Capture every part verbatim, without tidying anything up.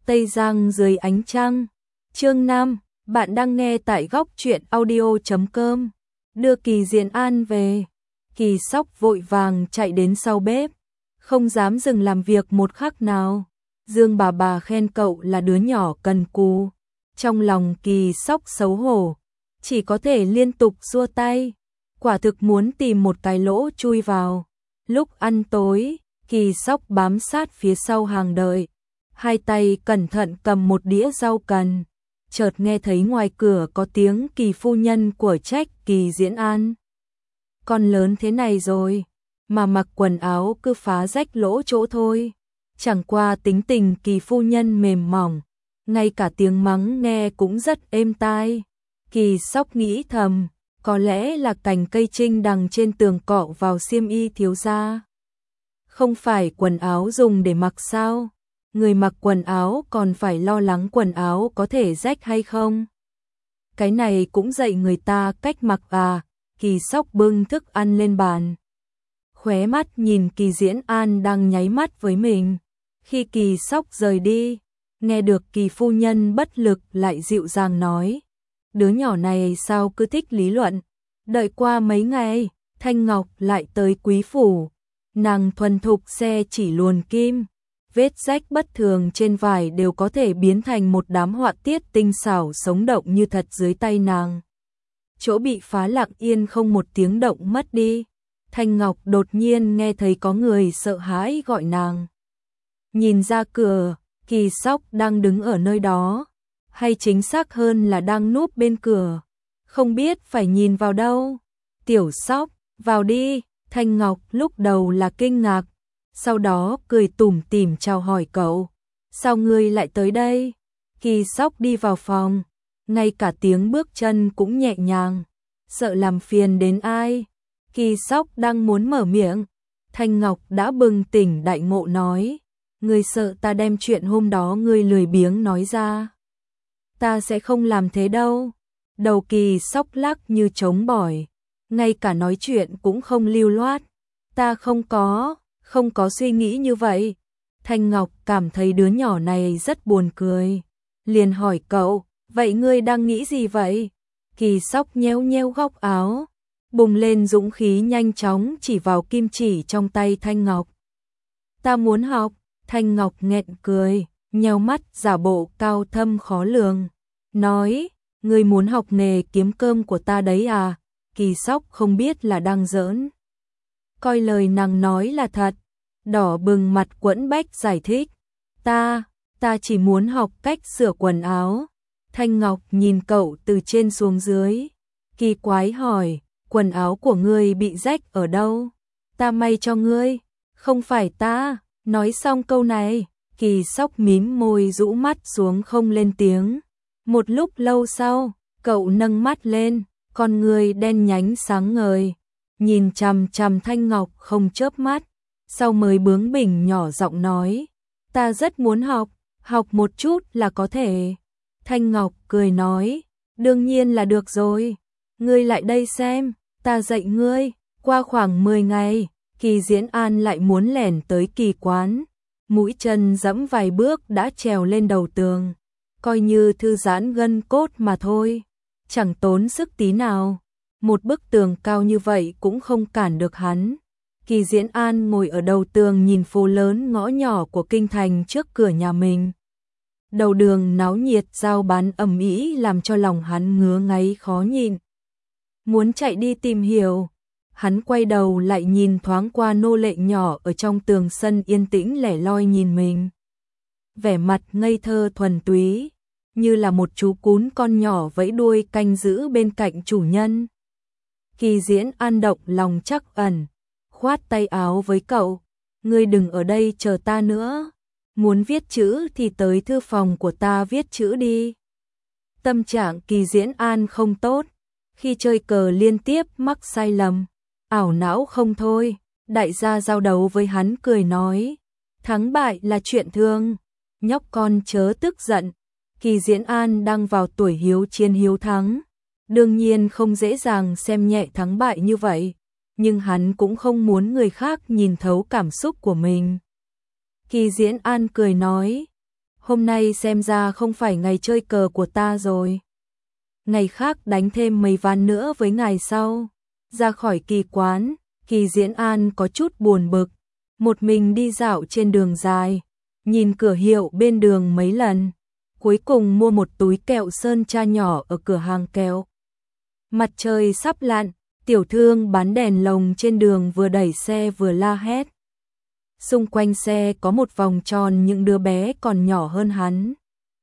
Tây Giang dưới ánh trăng. Chương năm, bạn đang nghe tại góc truyện audio chấm com. Đưa Kỳ Diễn An về. Kỳ Sóc vội vàng chạy đến sau bếp, không dám dừng làm việc một khắc nào. Dương bà bà khen cậu là đứa nhỏ cần cù. Trong lòng Kỳ Sóc xấu hổ, chỉ có thể liên tục xua tay. Quả thực muốn tìm một cái lỗ chui vào. Lúc ăn tối, Kỳ Sóc bám sát phía sau hàng đợi, hai tay cẩn thận cầm một đĩa rau cần. Chợt nghe thấy ngoài cửa có tiếng Kỳ phu nhân của trách Kỳ Diễn An. Con lớn thế này rồi, mà mặc quần áo cứ phá rách lỗ chỗ thôi. Chẳng qua tính tình Kỳ phu nhân mềm mỏng, ngay cả tiếng mắng nghe cũng rất êm tai. Kỳ Sóc nghĩ thầm, có lẽ là cành cây trinh đằng trên tường cọ vào xiêm y thiếu gia. Không phải quần áo dùng để mặc sao? Người mặc quần áo còn phải lo lắng quần áo có thể rách hay không? Cái này cũng dạy người ta cách mặc à? Kỳ Sóc bưng thức ăn lên bàn, khóe mắt nhìn Kỳ Diễn An đang nháy mắt với mình. Khi Kỳ Sóc rời đi, nghe được Kỳ phu nhân bất lực lại dịu dàng nói, đứa nhỏ này sao cứ thích lý luận. Đợi qua mấy ngày, Thanh Ngọc lại tới Quý phủ. Nàng thuần thục xe chỉ luồn kim, vết rách bất thường trên vải đều có thể biến thành một đám họa tiết tinh xảo sống động như thật dưới tay nàng. Chỗ bị phá lặng yên không một tiếng động mất đi. Thanh Ngọc đột nhiên nghe thấy có người sợ hãi gọi nàng. Nhìn ra cửa, Kỳ Sóc đang đứng ở nơi đó, hay chính xác hơn là đang núp bên cửa, không biết phải nhìn vào đâu. Tiểu Sóc, vào đi. Thanh Ngọc lúc đầu là kinh ngạc, sau đó cười tủm tỉm chào hỏi cậu. Sao ngươi lại tới đây? Kỳ Sóc đi vào phòng, ngay cả tiếng bước chân cũng nhẹ nhàng, sợ làm phiền đến ai. Kỳ Sóc đang muốn mở miệng, Thanh Ngọc đã bừng tỉnh đại ngộ nói, ngươi sợ ta đem chuyện hôm đó ngươi lười biếng nói ra. Ta sẽ không làm thế đâu. Đầu Kỳ Sóc lắc như trống bỏi, ngay cả nói chuyện cũng không lưu loát. Ta không có, không có suy nghĩ như vậy. Thanh Ngọc cảm thấy đứa nhỏ này rất buồn cười, liền hỏi cậu, vậy ngươi đang nghĩ gì vậy? Kỳ Sóc nhéo nhéo góc áo, bùng lên dũng khí nhanh chóng chỉ vào kim chỉ trong tay Thanh Ngọc. Ta muốn học. Thanh Ngọc nghẹn cười, nheo mắt giả bộ cao thâm khó lường, nói, ngươi muốn học nghề kiếm cơm của ta đấy à? Kỳ Sóc không biết là đang giỡn, coi lời nàng nói là thật, đỏ bừng mặt quẫn bách giải thích, ta, ta chỉ muốn học cách sửa quần áo. Thanh Ngọc nhìn cậu từ trên xuống dưới, kỳ quái hỏi, quần áo của ngươi bị rách ở đâu? Ta may cho ngươi. Không phải ta. Nói xong câu này, Kỳ Sóc mím môi rũ mắt xuống không lên tiếng. Một lúc lâu sau, cậu nâng mắt lên, con người đen nhánh sáng ngời, nhìn chằm chằm Thanh Ngọc không chớp mắt, sau mới bướng bỉnh nhỏ giọng nói, ta rất muốn học, học một chút là có thể. Thanh Ngọc cười nói, đương nhiên là được rồi, ngươi lại đây xem, ta dạy ngươi. Qua khoảng mười ngày, Kỳ Diễn An lại muốn lẻn tới Kỳ quán, mũi chân dẫm vài bước đã trèo lên đầu tường, coi như thư giãn gân cốt mà thôi, chẳng tốn sức tí nào. Một bức tường cao như vậy cũng không cản được hắn. Kỳ Diễn An ngồi ở đầu tường nhìn phố lớn ngõ nhỏ của kinh thành trước cửa nhà mình. Đầu đường náo nhiệt giao bán ầm ĩ làm cho lòng hắn ngứa ngáy khó nhịn. Muốn chạy đi tìm hiểu, hắn quay đầu lại nhìn thoáng qua nô lệ nhỏ ở trong tường sân yên tĩnh lẻ loi nhìn mình. Vẻ mặt ngây thơ thuần túy, như là một chú cún con nhỏ vẫy đuôi canh giữ bên cạnh chủ nhân. Kỳ Diễn An động lòng trắc ẩn, khoát tay áo với cậu, ngươi đừng ở đây chờ ta nữa, muốn viết chữ thì tới thư phòng của ta viết chữ đi. Tâm trạng Kỳ Diễn An không tốt, khi chơi cờ liên tiếp mắc sai lầm, ảo não không thôi. Đại gia giao đấu với hắn cười nói, thắng bại là chuyện thường, nhóc con chớ tức giận. Kỳ Diễn An đang vào tuổi hiếu chiến hiếu thắng, đương nhiên không dễ dàng xem nhẹ thắng bại như vậy, nhưng hắn cũng không muốn người khác nhìn thấu cảm xúc của mình. Kỳ Diễn An cười nói, hôm nay xem ra không phải ngày chơi cờ của ta rồi. Ngày khác đánh thêm mấy ván nữa với ngài sau. Ra khỏi kỳ quán, Kỳ Diễn An có chút buồn bực, một mình đi dạo trên đường dài, nhìn cửa hiệu bên đường mấy lần, cuối cùng mua một túi kẹo sơn tra nhỏ ở cửa hàng kẹo. Mặt trời sắp lặn, tiểu thương bán đèn lồng trên đường vừa đẩy xe vừa la hét. Xung quanh xe có một vòng tròn những đứa bé còn nhỏ hơn hắn.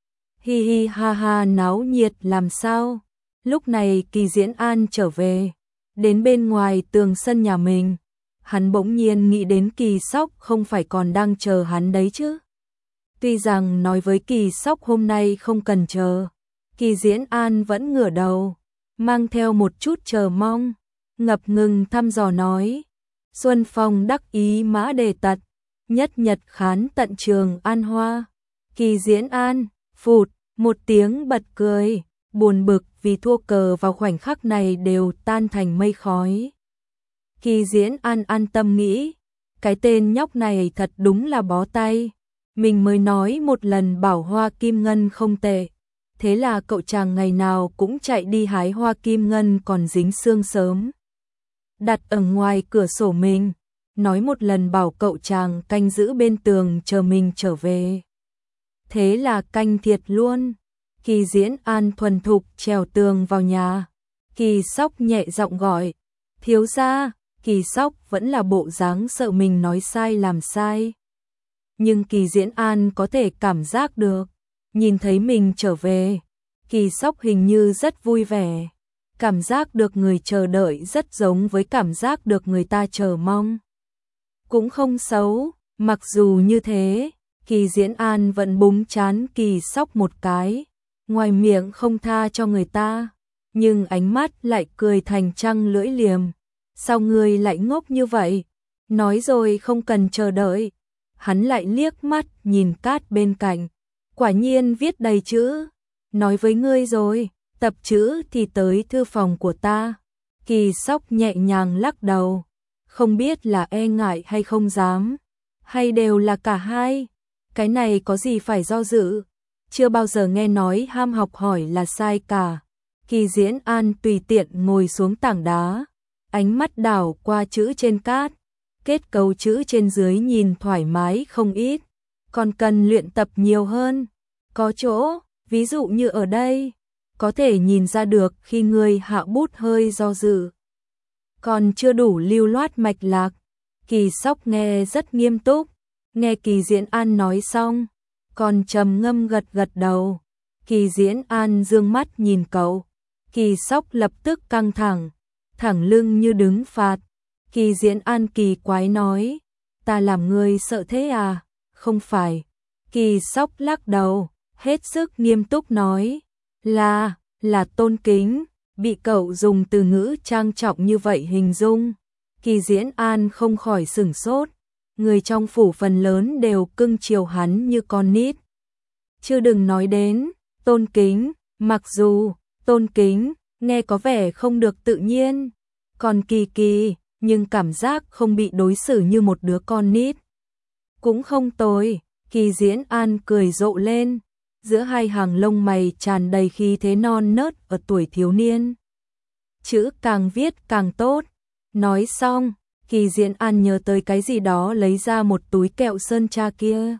Hi hi ha ha náo nhiệt làm sao. Lúc này Kỳ Diễn An trở về, đến bên ngoài tường sân nhà mình, hắn bỗng nhiên nghĩ đến Kỳ Sóc không phải còn đang chờ hắn đấy chứ. Tuy rằng nói với Kỳ Sóc hôm nay không cần chờ, Kỳ Diễn An vẫn ngửa đầu, mang theo một chút chờ mong, ngập ngừng thăm dò nói. Xuân phong đắc ý mã đề tật, nhất nhật khán tận trường an hoa. Kỳ Diễn An, phụt, một tiếng bật cười, buồn bực vì thua cờ vào khoảnh khắc này đều tan thành mây khói. Kỳ Diễn An an tâm nghĩ, cái tên nhóc này thật đúng là bó tay. Mình mới nói một lần bảo hoa kim ngân không tệ, thế là cậu chàng ngày nào cũng chạy đi hái hoa kim ngân còn dính xương sớm. Đặt ở ngoài cửa sổ mình, nói một lần bảo cậu chàng canh giữ bên tường chờ mình trở về. Thế là canh thiệt luôn. Kỳ Diễn An thuần thục trèo tường vào nhà. Kỳ Sóc nhẹ giọng gọi, thiếu gia. Kỳ Sóc vẫn là bộ dáng sợ mình nói sai làm sai. Nhưng Kỳ Diễn An có thể cảm giác được, nhìn thấy mình trở về, Kỳ Sóc hình như rất vui vẻ. Cảm giác được người chờ đợi rất giống với cảm giác được người ta chờ mong. Cũng không xấu, mặc dù như thế, Kỳ Diễn An vẫn búng chán Kỳ Sóc một cái, ngoài miệng không tha cho người ta, nhưng ánh mắt lại cười thành trăng lưỡi liềm. Sao ngươi lại ngốc như vậy? Nói rồi không cần chờ đợi. Hắn lại liếc mắt nhìn cát bên cạnh, quả nhiên viết đầy chữ. Nói với ngươi rồi, tập chữ thì tới thư phòng của ta. Kỳ Sóc nhẹ nhàng lắc đầu, không biết là e ngại hay không dám, hay đều là cả hai. Cái này có gì phải do dự, chưa bao giờ nghe nói ham học hỏi là sai cả. Kỳ Diễn An tùy tiện ngồi xuống tảng đá, ánh mắt đảo qua chữ trên cát, kết cấu chữ trên dưới nhìn thoải mái không ít, còn cần luyện tập nhiều hơn. Có chỗ, ví dụ như ở đây, có thể nhìn ra được khi người hạ bút hơi do dự, còn chưa đủ lưu loát mạch lạc. Kỳ Sóc nghe rất nghiêm túc, nghe Kỳ Diễn An nói xong, còn trầm ngâm gật gật đầu. Kỳ Diễn An dương mắt nhìn cậu, Kỳ Sóc lập tức căng thẳng, thẳng lưng như đứng phạt. Kỳ Diễn An kỳ quái nói, ta làm ngươi sợ thế à? Không phải. Kỳ Sóc lắc đầu, hết sức nghiêm túc nói, là, là tôn kính. Bị cậu dùng từ ngữ trang trọng như vậy hình dung, Kỳ Diễn An không khỏi sửng sốt. Người trong phủ phần lớn đều cưng chiều hắn như con nít. Chứ đừng nói đến tôn kính, mặc dù tôn kính nghe có vẻ không được tự nhiên, còn kỳ kỳ, nhưng cảm giác không bị đối xử như một đứa con nít cũng không tồi. Kỳ Diễn An cười rộ lên, giữa hai hàng lông mày tràn đầy khí thế non nớt ở tuổi thiếu niên. Chữ càng viết càng tốt. Nói xong, Kỳ Diễn An nhớ tới cái gì đó lấy ra một túi kẹo sơn tra kia.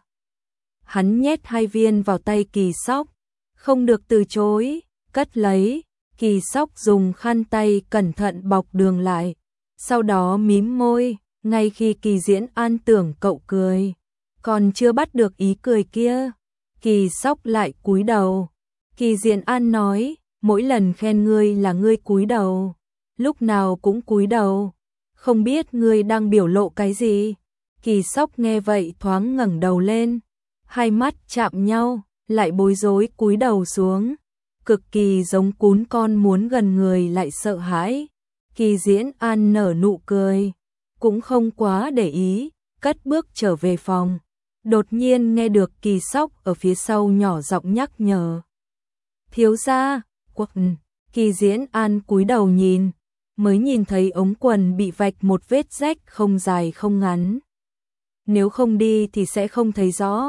Hắn nhét hai viên vào tay Kỳ Sóc, không được từ chối, cất lấy. Kỳ Sóc dùng khăn tay cẩn thận bọc đường lại, sau đó mím môi, ngay khi Kỳ Diễn An tưởng cậu cười, còn chưa bắt được ý cười kia, Kỳ Sóc lại cúi đầu. Kỳ Diễn An nói, mỗi lần khen ngươi là ngươi cúi đầu, lúc nào cũng cúi đầu, không biết ngươi đang biểu lộ cái gì. Kỳ Sóc nghe vậy thoáng ngẩng đầu lên, hai mắt chạm nhau, lại bối rối cúi đầu xuống, cực kỳ giống cún con muốn gần người lại sợ hãi. Kỳ Diễn An nở nụ cười, cũng không quá để ý, cất bước trở về phòng. Đột nhiên nghe được Kỳ Sóc ở phía sau nhỏ giọng nhắc nhở, thiếu gia, quần. Kỳ Diễn An cúi đầu nhìn, mới nhìn thấy ống quần bị vạch một vết rách không dài không ngắn. Nếu không đi thì sẽ không thấy rõ.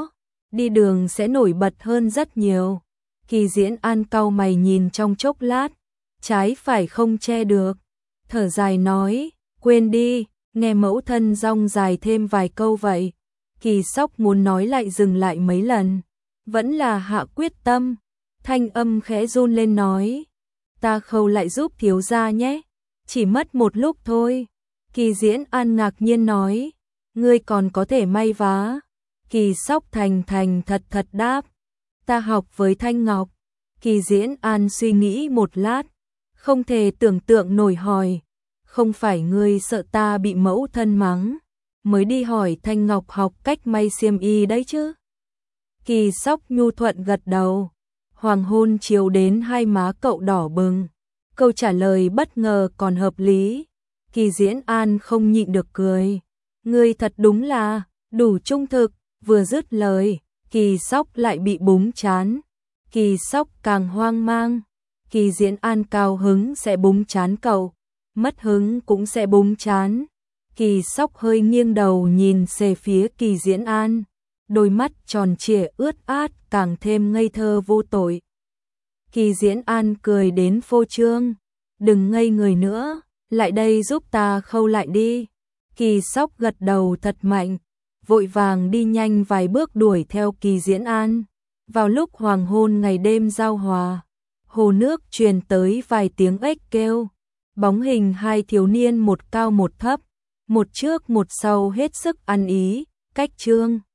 đi đường sẽ nổi bật hơn rất nhiều. Kỳ Diễn An cau mày nhìn trong chốc lát, trái phải không che được, thở dài nói, quên đi, nghe mẫu thân rong dài thêm vài câu vậy. Kỳ Sóc muốn nói lại dừng lại mấy lần, vẫn là hạ quyết tâm, thanh âm khẽ run lên nói, ta khâu lại giúp thiếu gia nhé, chỉ mất một lúc thôi. Kỳ Diễn An ngạc nhiên nói, ngươi còn có thể may vá. Kỳ Sóc thành thành thật thật đáp, ta học với Thanh Ngọc. Kỳ Diễn An suy nghĩ một lát, không thể tưởng tượng nổi hỏi, không phải ngươi sợ ta bị mẫu thân mắng, mới đi hỏi Thanh Ngọc học cách may xiêm y đấy chứ? Kỳ Sóc nhu thuận gật đầu, hoàng hôn chiếu đến hai má cậu đỏ bừng, câu trả lời bất ngờ còn hợp lý. Kỳ Diễn An không nhịn được cười, ngươi thật đúng là đủ trung thực. Vừa dứt lời, Kỳ Sóc lại bị búng chán. Kỳ Sóc càng hoang mang, Kỳ Diễn An cao hứng sẽ búng chán cậu, mất hứng cũng sẽ búng chán. Kỳ Sóc hơi nghiêng đầu nhìn về phía Kỳ Diễn An, đôi mắt tròn trịa ướt át càng thêm ngây thơ vô tội. Kỳ Diễn An cười đến phô trương, đừng ngây người nữa, lại đây giúp ta khâu lại đi. Kỳ Sóc gật đầu thật mạnh, vội vàng đi nhanh vài bước đuổi theo Kỳ Diễn An. Vào lúc hoàng hôn ngày đêm giao hòa, hồ nước truyền tới vài tiếng ếch kêu, bóng hình hai thiếu niên một cao một thấp, một trước một sau hết sức ăn ý, cách trương.